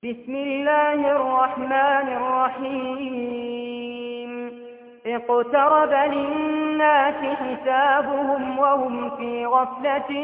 بسم الله الرحمن الرحيم اقترب للناس حسابهم وهم في غفلة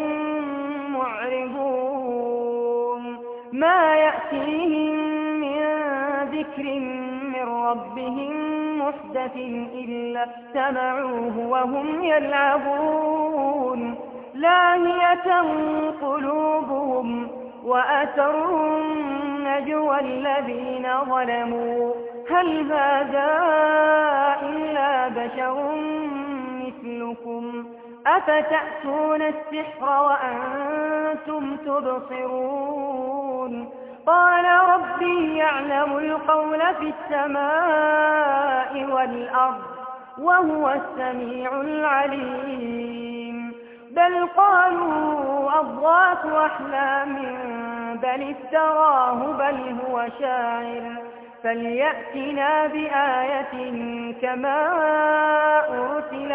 معرضون ما يأتيهم من ذكر من ربهم محدث إلا استمعوه وهم يلعبون لاهية قلوبهم وأسروا النجوى الذين ظلموا هل هذا إلا بشر مثلكم أفتأتون السحر وأنتم تبصرون قال ربي يعلم القول في السماء والأرض وهو السميع العليم بل قالوا أضغاث أحلام بل افتراه بل هو شاعر فليأتنا بآية كما أرسل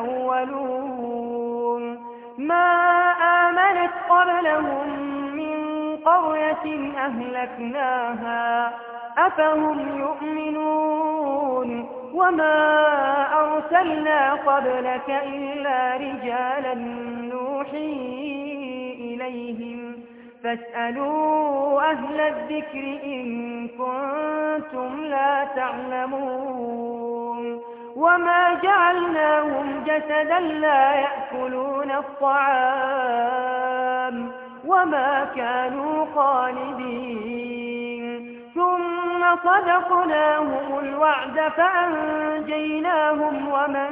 الأولون ما آمنت قبلهم من قرية أهلكناها أفهم يؤمنون وما أرسلنا قبلك إلا رجالا نوحي إليهم فاسألوا أهل الذكر إن كنتم لا تعلمون وما جعلناهم جسدا لا يأكلون الطعام وما كانوا خالدين ثم صدقناهم الوعد فأنجيناهم ومن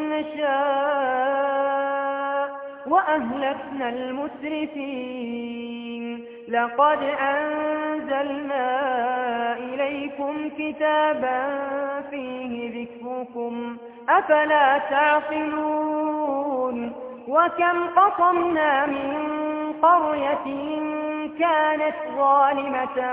نشاء وأهلكنا المسرفين لقد أنزلنا إليكم كتابا فيه ذكركم أفلا تعقلون وكم قصمنا من قرية كانت ظالمة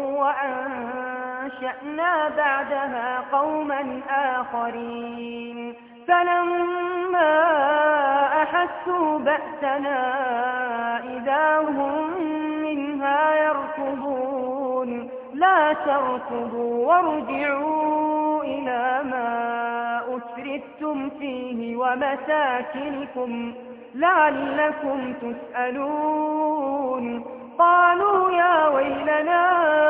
وأنشأنا بعدها قوما آخرين فلما أحسوا بأسنا إذا هم منها يركضون لا تركضوا وارجعوا إلى ما أسرفتم فيه ومساكنكم لعلكم تسألون قالوا يا ويلنا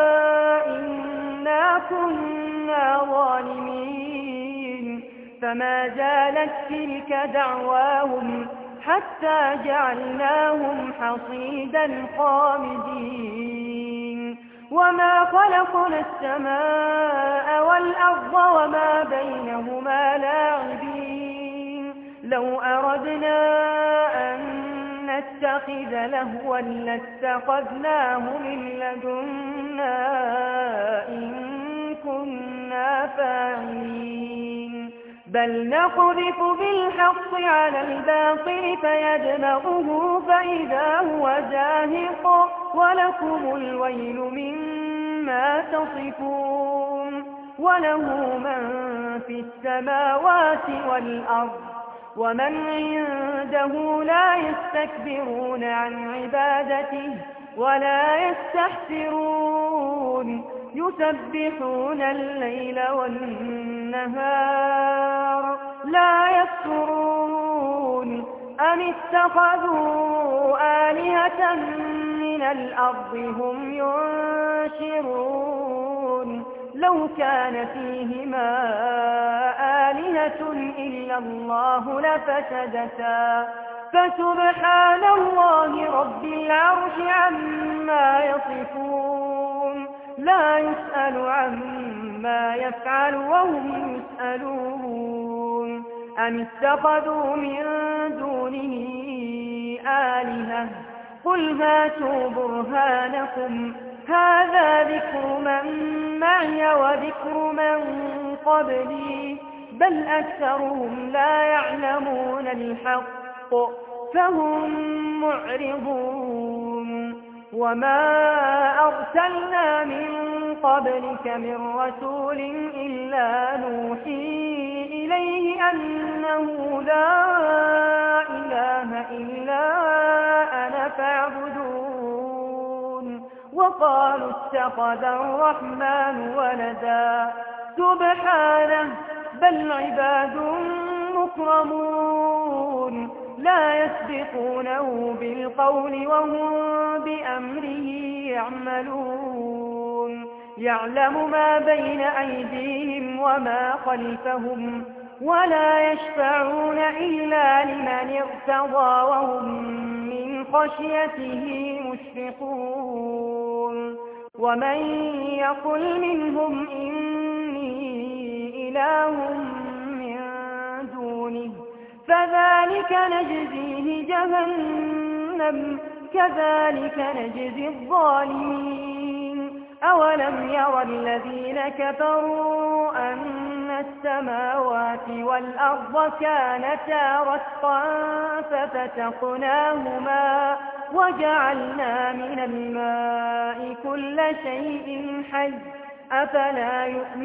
إنا كنا ظالمين فما زالت تلك دعواهم حتى جعلناهم حصيدا خامدين وما خلقنا السماء والأرض وما بينهما لاعبين لو أردنا أن نتخذ لهوا لاتخذناه من لدنا إن كنا فاعلين بل نقذف بالحق على الباطل فيدمغه فإذا هو زاهق ولكم الويل مما تصفون وله من في السماوات والأرض ومن عنده لا يستكبرون عن عبادته ولا يستحسرون يسبحون الليل والنهار لا يفترون أم اتخذوا آلهة من الأرض هم ينشرون لو كان فيهما آلهة إلا الله لفسدتا فسبحان الله رب العرش عما يصفون لا يسأل عما يفعل وهم يسألون أم اتخذوا من دونه آلهة قل هاتوا برهانكم هذا ذكر من معي وذكر من قبلي بل أكثرهم لا يعلمون الحق فهم معرضون وما أرسلنا من قبلك من رسول إلا نوحي إليه أنه لا إله إلا أنا فاعبدون وقالوا اتخذ الرحمن ولدا سبحانه بل عباد مكرمون لا يسبقونه بالقول وهم بأمره يعملون يعلم ما بين أيديهم وما خلفهم ولا يشفعون إلا لمن ارتضى وهم من خشيته مشفقون ومن يقل منهم إني إله من دونه فذلك نجزيه جهنم كذلك نجزي الظالمين أولم ير الذين كفروا أن السماوات والأرض كانتا رتقا ففتقناهما وجعلنا من الماء كل شيء حي أفلا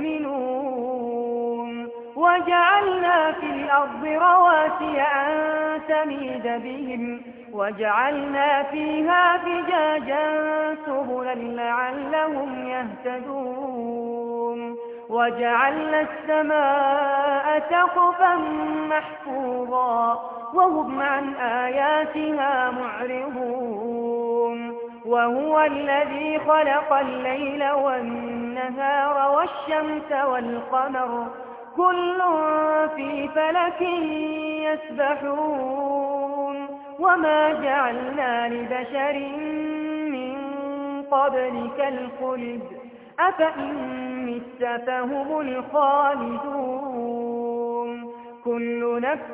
يؤمنون وجعلنا في الأرض رواسي أن تميد بهم وجعلنا فيها فجاجا سبلا لعلهم يهتدون وجعلنا السماء سقفا محفوظا وهم عن آياتها معرضون وهو الذي خلق الليل والنهار والشمس والقمر كل في فلك يسبحون وما جعلنا لبشر من قبلك الخلد أفإن مت فهم الخالدون كل نفس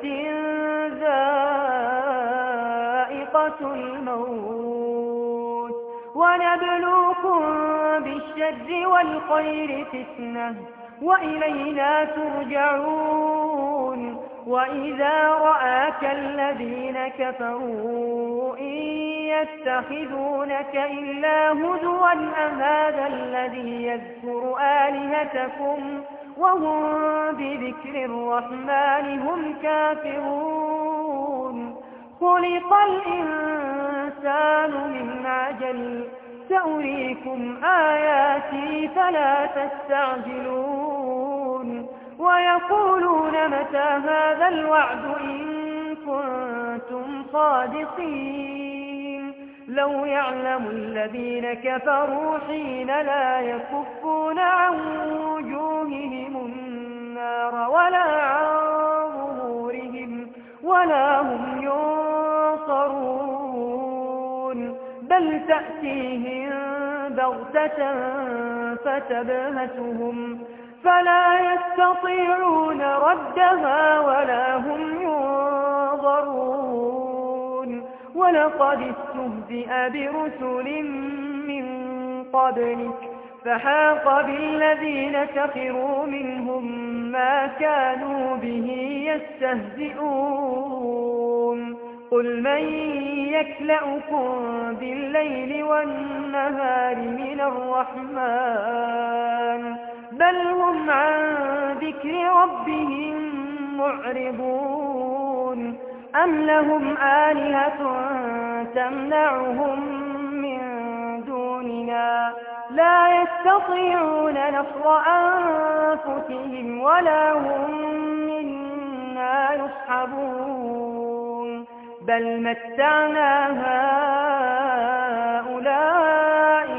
ذائقة الموت ونبلوكم بالشر والخير فتنة وإلينا ترجعون وإذا رآك الذين كفروا إن يتخذونك إلا هزوا أهذا الذي يذكر آلهتكم وهم بذكر الرحمن هم كافرون خلق الإنسان من عجل سأريكم آياتي فلا تستعجلون ويقولون متى هذا الوعد إن كنتم صادقين لو يعلم الذين كفروا حين لا يكفون عن وجوههم النار ولا عن ظهورهم ولا هم ينصرون بل تأتيهم بغتة فتبهتهم فلا يستطيعون ردها ولا هم ينظرون ولقد استهزئ برسل من قبلك فحاق بالذين سخروا منهم ما كانوا به يستهزئون قل من يكلأكم بالليل والنهار من الرحمن بل هم عن ذكر ربهم معرضون أم لهم آلهة تمنعهم من دوننا لا يستطيعون نصر أنفسهم ولا هم منا يصحبون بل متعنا هؤلاء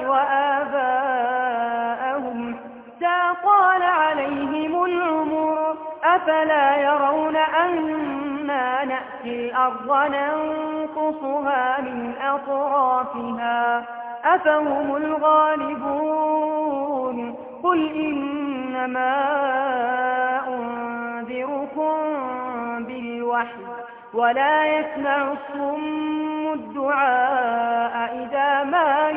وآباءهم طال عليهم العمر أفلا يرون أنا نأتي الأرض ننقصها من أطرافها أفهم الغالبون قل إنما أنذركم بالوحي ولا يسمع الصم الدعاء إذا ما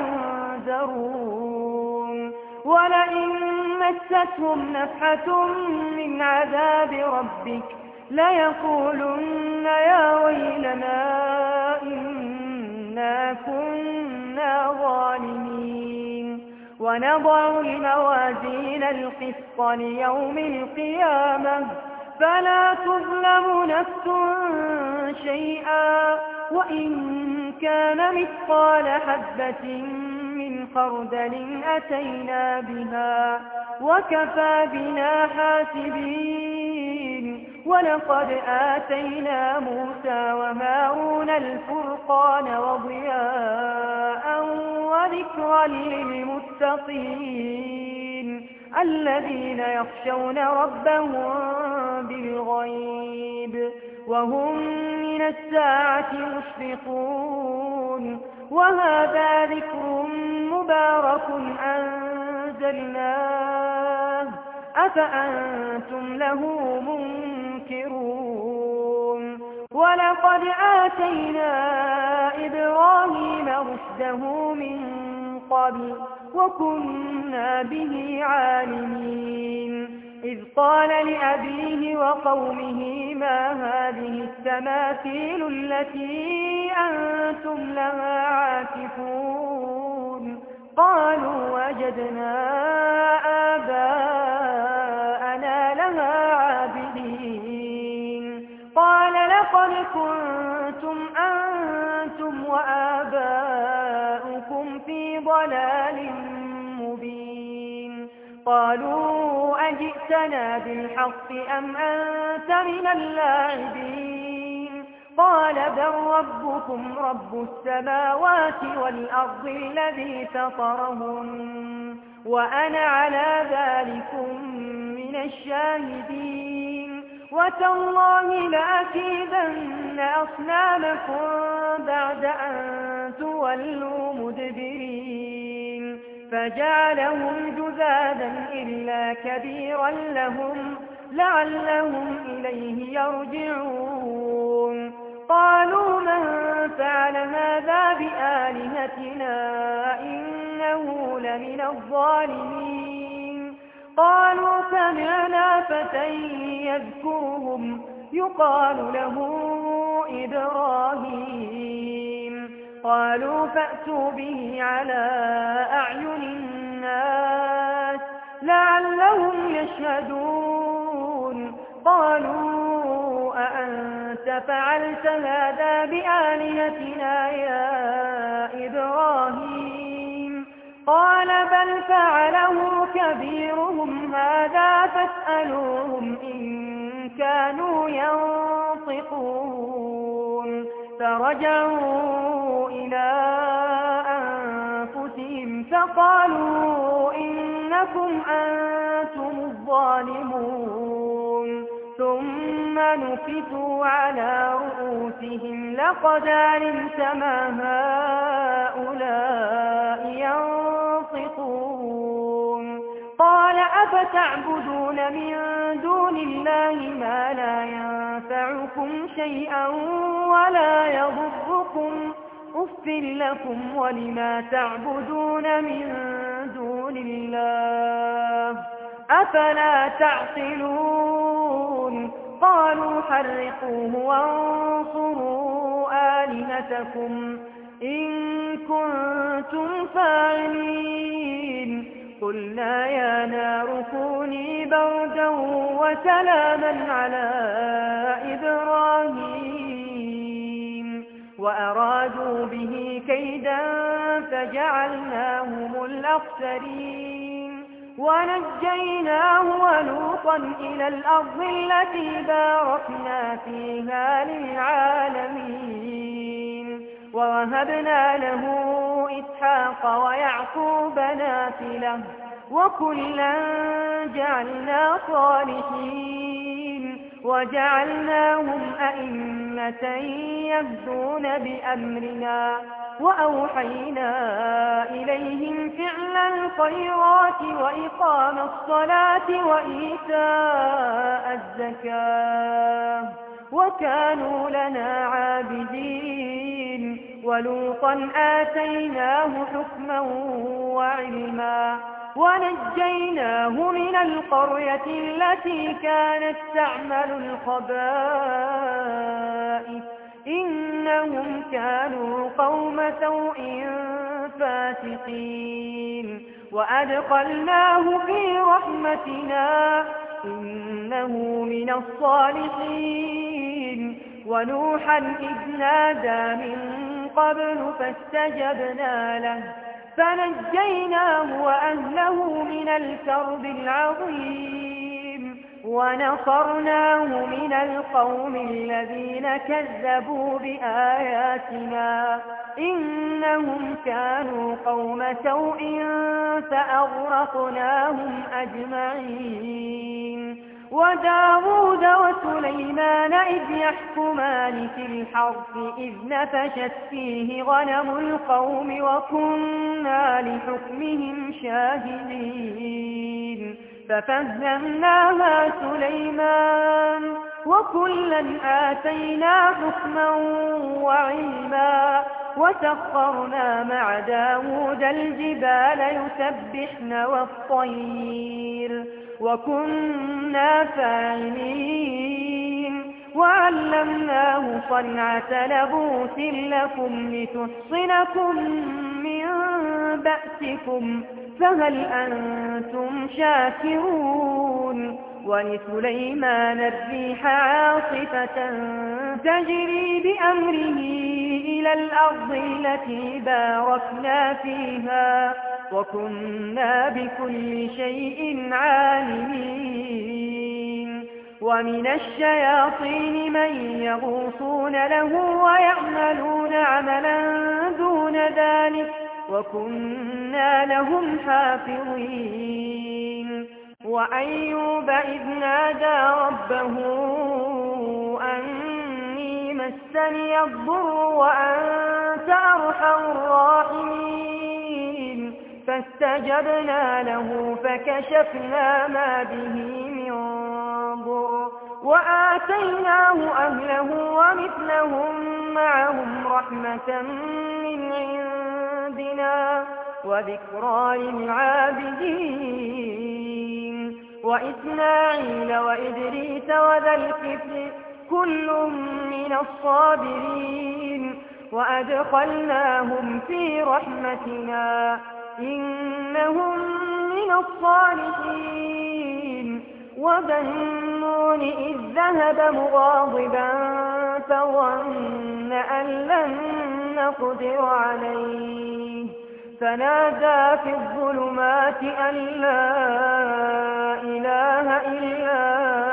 ينذرون ولئن مستهم نفحة من عذاب ربك ليقولن يا ويلنا إنا كنا ظالمين ونضع الموازين القسط ليوم القيامة فلا تظلم نفس شيئا وإن كان مثقال حبة من خردل أتينا بها وكفى بنا حاسبين ولقد آتينا موسى وهارون الفرقان وضياء وذكرا للمتقين الذين يخشون ربهم بالغيب وهم من الساعة مشفقون وهذا ذكر مبارك أنزلناه أفأنتم له منكرون ولقد آتينا إبراهيم رشده من قبل وكنا به عالمين إذ قال لأبيه وقومه ما هذه التماثيل التي أنتم لها عاكفون قالوا وجدنا آباءنا لها عابدين قال لقد كنتم أنتم وآباؤكم في ضلال مبين قالوا أجئتنا بالحق أم أنت من اللاعبين قال بل ربكم رب السماوات والأرض الذي فطرهن وأنا على ذلكم من الشاهدين وتالله لأكيدن أصنامكم بعد أن تولوا مدبرين فجعلهم جذاذا إلا كبيرا لهم لعلهم إليه يرجعون قالوا من فعل هذا بآلهتنا إنه لمن الظالمين قالوا سمعنا فتى يذكرهم يقال له إبراهيم قالوا فأتوا به على أعين الناس لعلهم يشهدون قالوا أأنت فعلت هذا بآلهتنا يا إبراهيم قال بل فعله كبيرهم هذا فاسألوهم إن كانوا ينطقون فرجعوا إلى أنفسهم فقالوا إنكم أنتم الظالمون ثم نكتوا على رؤوسهم لقد علمت ما هؤلاء ينطقون قال أفتعبدون من دون الله ما لا ينفعكم شيئا ولا يضركم أف لكم ولما تعبدون من دون الله أفلا تعقلون قالوا حرقوه وانصروا آلهتكم إن كنتم فاعلين قلنا يا نار كوني بردا وسلاما على إبراهيم وأرادوا به كيدا فجعلناهم الأخسرين ونجيناه ولوطا إلى الأرض التي باركنا فيها للعالمين ووهبنا له إسحاق ويعقوب نافلة وكلا جعلنا صالحين وجعلناهم أئمة يهدون بأمرنا وأوحينا إليهم فعل الخيرات وإقام الصلاة وإيتاء الزكاة وكانوا لنا عابدين ولوطا آتيناه حكما وعلما ونجيناه من القرية التي كانت تعمل الخبائث إنهم كانوا قوم سوء فاسقين وأدخلناه في رحمتنا إنه من الصالحين ونوحا إذ نادى من قبل فاستجبنا له فنجيناه وأهله من الكرب العظيم ونصرناه من القوم الذين كذبوا بآياتنا إنهم كانوا قوم سوء فأغرقناهم أجمعين وداود وسليمان إذ يحكمان في الحرث إذ نفشت فيه غنم القوم وكنا لحكمهم شاهدين ففهمناها سليمان وكلا آتينا حكما وعلما وسخرنا مع داود الجبال يسبحن والطير وكنا فاعلين وعلمناه صنعة لبوس لكم لتحصنكم من بأسكم فهل أنتم شاكرون ولسليمان الريح عاصفة تجري بأمره إلى الأرض التي باركنا فيها وكنا بكل شيء عالمين ومن الشياطين من يغوصون له ويعملون عملا دون ذلك وكنا لهم حافظين وأيوب إذ نادى ربه أني مسني الضر وأنت أرحم الراحمين فاستجبنا له فكشفنا ما به من ضر وآتيناه أهله ومثلهم معهم رحمة من عندنا وذكرى للعابدين وإسماعيل وإدريس وذا الكفل كل من الصابرين وأدخلناهم في رحمتنا إنهم من الصالحين وذا النون إذ ذهب مغاضبا فظن أن لن نقدر عليه فنادى في الظلمات أن لا إله إلا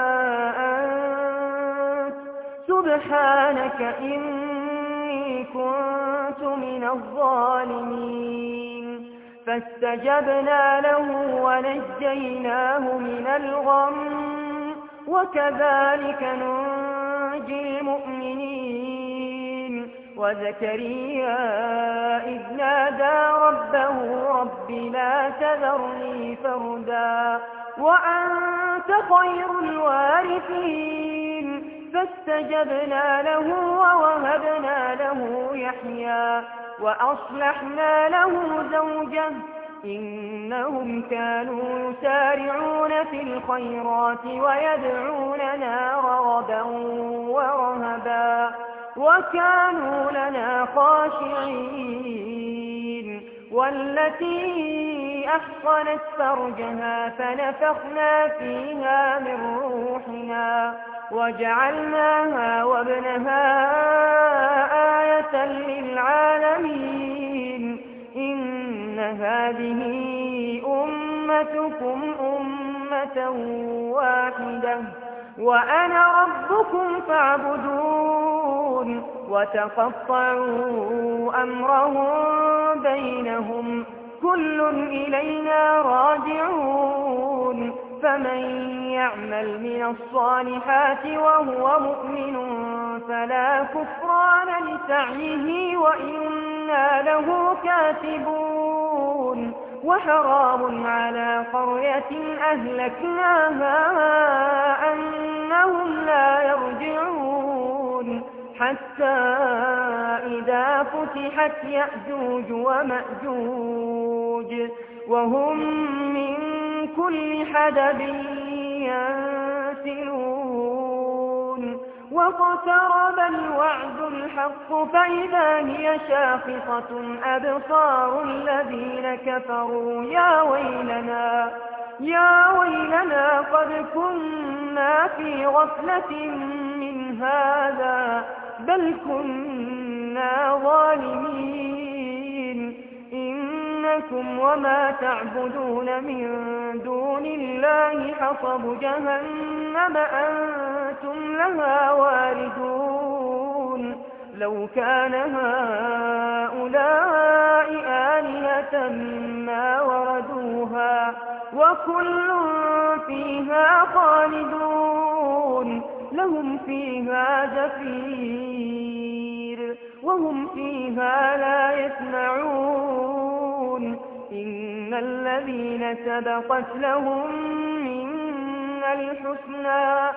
أنت سبحانك إني كنت من الظالمين فاستجبنا له ونجيناه من الغم وكذلك ننجي المؤمنين وزكريا إذ نادى ربه رب لا تذرني فردا وأنت خير الوارثين فاستجبنا له ووهبنا له يحيى وأصلحنا له زوجه إنهم كانوا يسارعون في الخيرات ويدعوننا رغبا ورهبا وكانوا لنا خاشعين والتي أحصنت فرجها فنفخنا فيها من روحنا وجعلناها وابنها آية للعالمين إن هذه أمتكم أمة واحدة وأنا ربكم فاعبدون وتقطعوا أمرهم بينهم كل إلينا راجعون فمن يعمل من الصالحات وهو مؤمن فلا كفران لسعيه وإنا له كاتبون وحرام على قرية أهلكناها أنهم لا يرجعون حتى إذا فتحت يأجوج ومأجوج وهم من كل حدب ينسلون واقترب الوعد الحق فإذا هي شاخصة أبصار الذين كفروا يا ويلنا قد كنا في غفلة من هذا بل كنا ظالمين إن إنكم وما تعبدون من دون الله حصب جهنم أنتم لها واردون لو كان هؤلاء آلهة ما وردوها وكل فيها خالدون لهم فيها زفير وهم فيها لا يسمعون إن الذين سبقت لهم منا الحسنى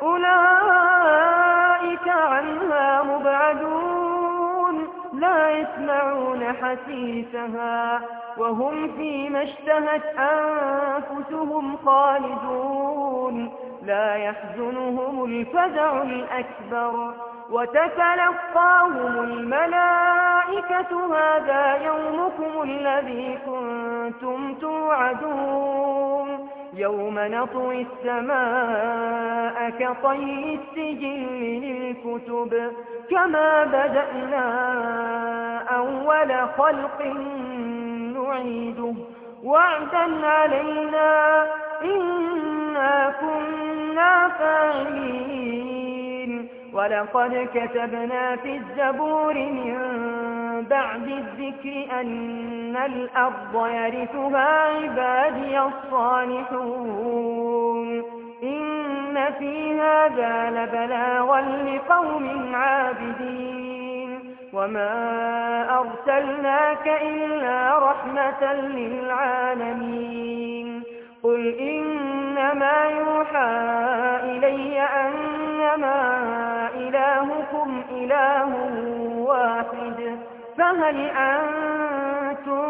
أولئك عنها مبعدون لا يسمعون حسيسها وهم فيما اشتهت أنفسهم خالدون لا يحزنهم الفزع الأكبر وتتلقاهم الملائكة هذا يومكم الذي كنتم توعدون يوم نطوي السماء كطي السجل للكتب كما بدأنا أول خلق نعيده وعدا علينا إنا كنا فاعلين ولقد كتبنا في الزبور من بعد الذكر أن الأرض يرثها عبادي الصالحون إن في هذا لبلاغا لقوم عابدين وما أرسلناك إلا رحمة للعالمين قل إنما يوحى إلي أنما إلهكم إله واحد فهل أنتم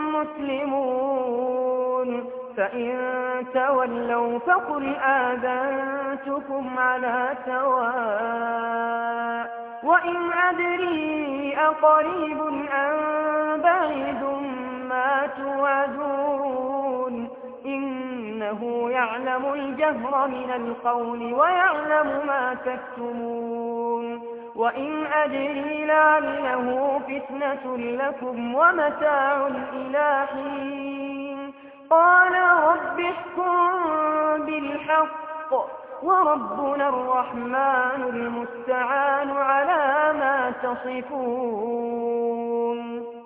مسلمون فإن تولوا فقل آذنتكم على سواء وإن أدري أقريب أم بعيد ما توعدون إنه يعلم الجهر من القول ويعلم ما تكتمون وإن أدري لعله فتنة لكم ومتاع إلى حين قال رب احكم بالحق وربنا الرحمن المستعان على ما تصفون